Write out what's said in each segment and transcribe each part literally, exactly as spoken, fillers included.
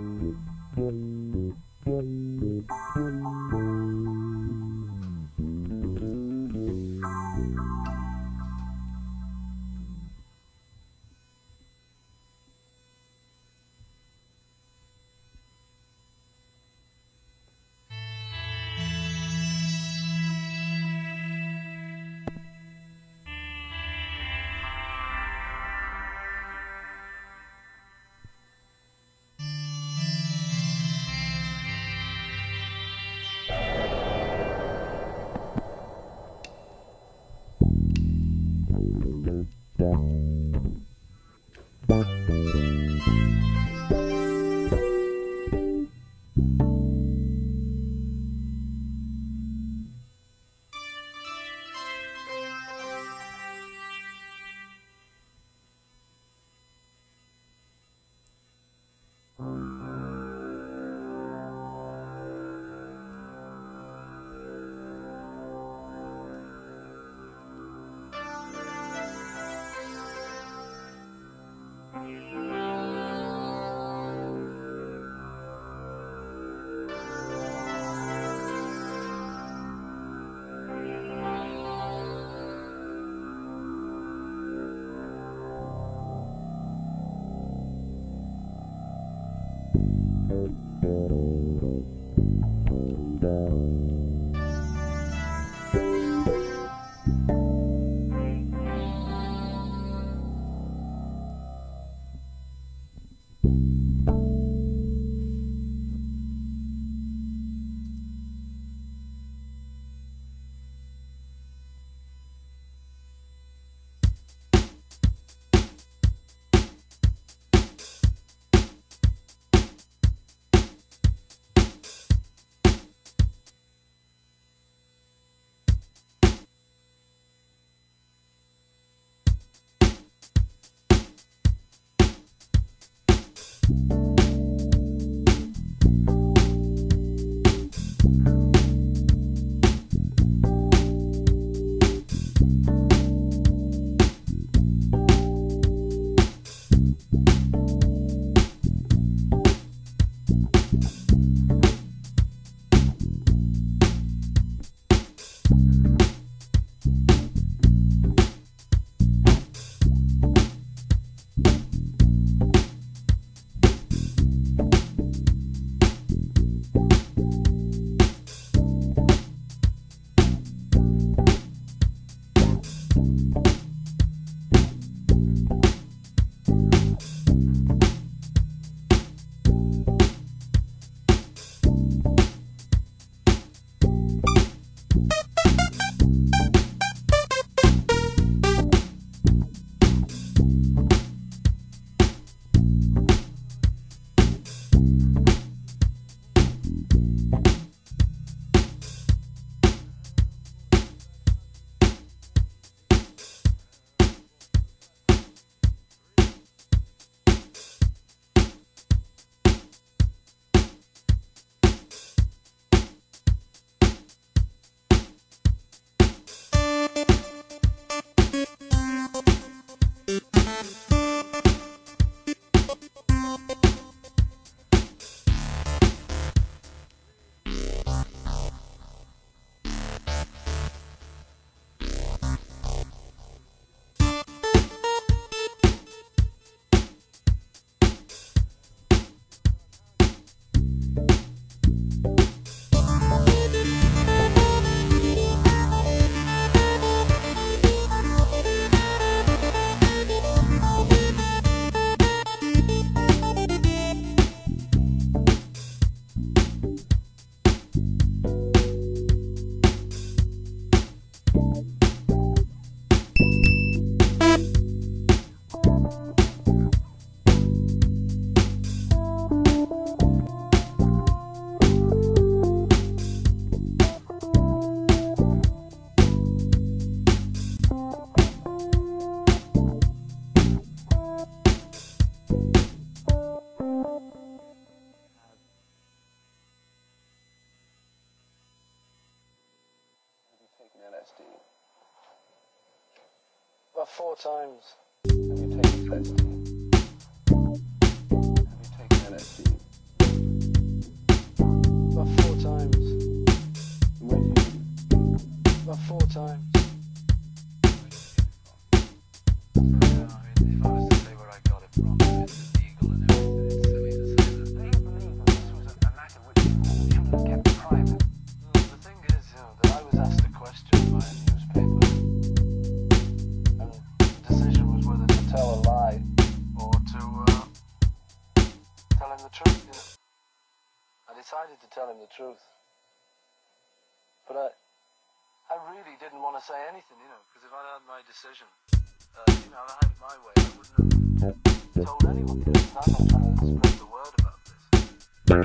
L S D. About four times. Have you taken L S D? Have you taken L S D? You know, I decided to tell him the truth. But I, I really didn't want to say anything, you know, because if I'd had my decision, uh, you know, I had it my way, I wouldn't have told anyone. You know, I'm not trying to spread the word about this. I'll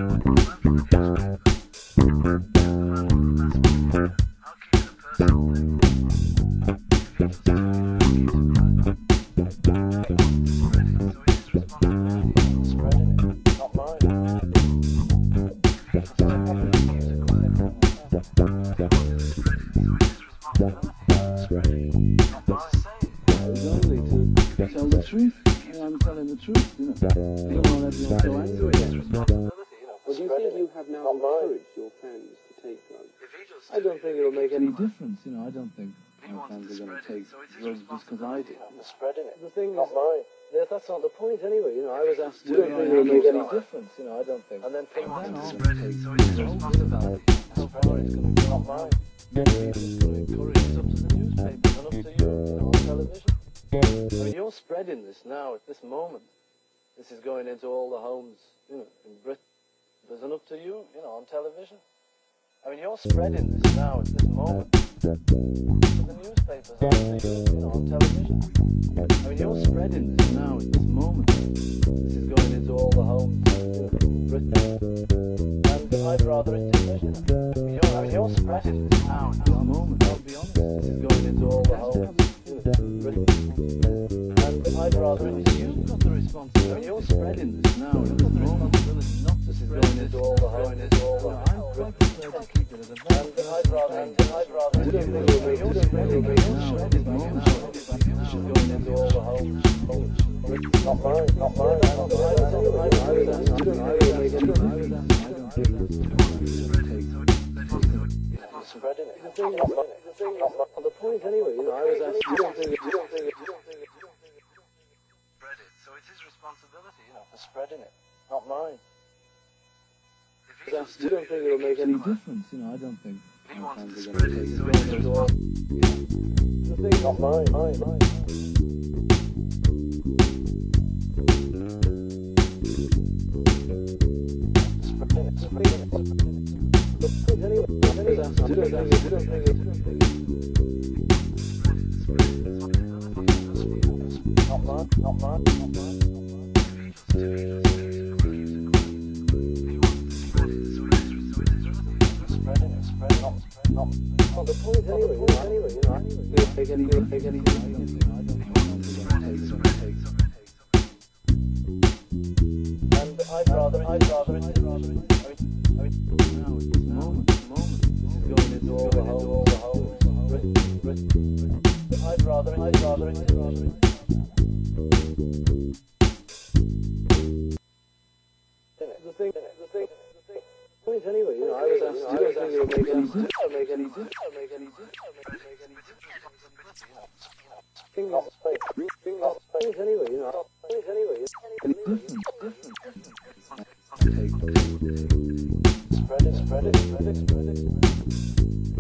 keep it a personal thing. If he just tells you, he keeps it private. Spread it, so it's his responsibility. Spreading it, not mine. If he just tells you, he keeps it quiet. Spread it, so it's his responsibility. Spread it, not mine. It's only to tell the truth, and I'm telling the truth, you know. You don't want everyone so angry. Well, do you think you have now encouraged your fans to take drugs? I don't think it'll make any difference, you know. I don't think my fans are going to take drugs just because I do. Spreading it, The thing not is, mine. that- that's not the point anyway, you know. I was asked to, You don't you think know, it'll make any any difference, you know. I don't think. And then From people then can on, spread it, so it's his responsibility. how far it's going to go. Not mine. It's going to encourage it up to the newspapers and up to you, you know, on television. I mean, you're spreading this now at this moment. This is going into all the homes, you know, in Britain. There's an up to you, you know, on television. I mean, you're spreading this now at this moment to the newspapers and up to you, you know, on television. I mean, you're spreading this now at this moment. This is going into all the homes, you know, in Britain. And I'd rather it didn't. I mean, you're, I mean, you're spreading this now at this moment. I'll be honest. This is going into all the homes, you know, in Britain. And I'd rather it didn't. You've got the responsibility. I mean, you're spreading this now at this moment. This is going into all the homes, into all the homes. I'm quite prepared to keep it at a very And I'd rather, and I'd rather you it don't didn't. think it'll make a difference now at this moment. This is going into all the homes. Not mine, not mine. I was asked, you don't think it'll make a difference. I was asked, I don't think that's Spreading it. the thing. Not mine. The thing, the point anyway, you know, I was asked, you don't think it, you don't think it, you don't think it. Spread it, so it's his responsibility, you know, for spreading it, not mine. I was asked, you don't think it'll make any difference, you know, I don't think. If he my wants fans to are spread gonna it, take so it it's his going into all- responsibility. The thing, Not mine, mine, mine. Spreading it, spreading it. the point anyway, I was asked, you don't think it, you don't think it, you don't think it. Not mine, not mine, not mine. Spreading it, spreading it, not, not. Well, the point anyway, you know, anyway, you know, I don't think it'll make any, it'll make any difference, you know, I don't think my fans are gonna take it, take it. And I'd rather, I'd rather, I'd rather, I mean, I mean, Now, at this moment, this moment, this is going into all the homes, all the homes, Britain, Britain, Britain. I'd rather, I'd rather, I'd rather. The thing, the thing, the thing. Point anyway, you know, I was asked, you don't think it'll make any difference, make any difference, make any difference, make any difference. Thing Not is, space, thing not is, space. point anyway, you know, point anyway, any difference, difference, difference. Spread it, spread it, spread it, spread it.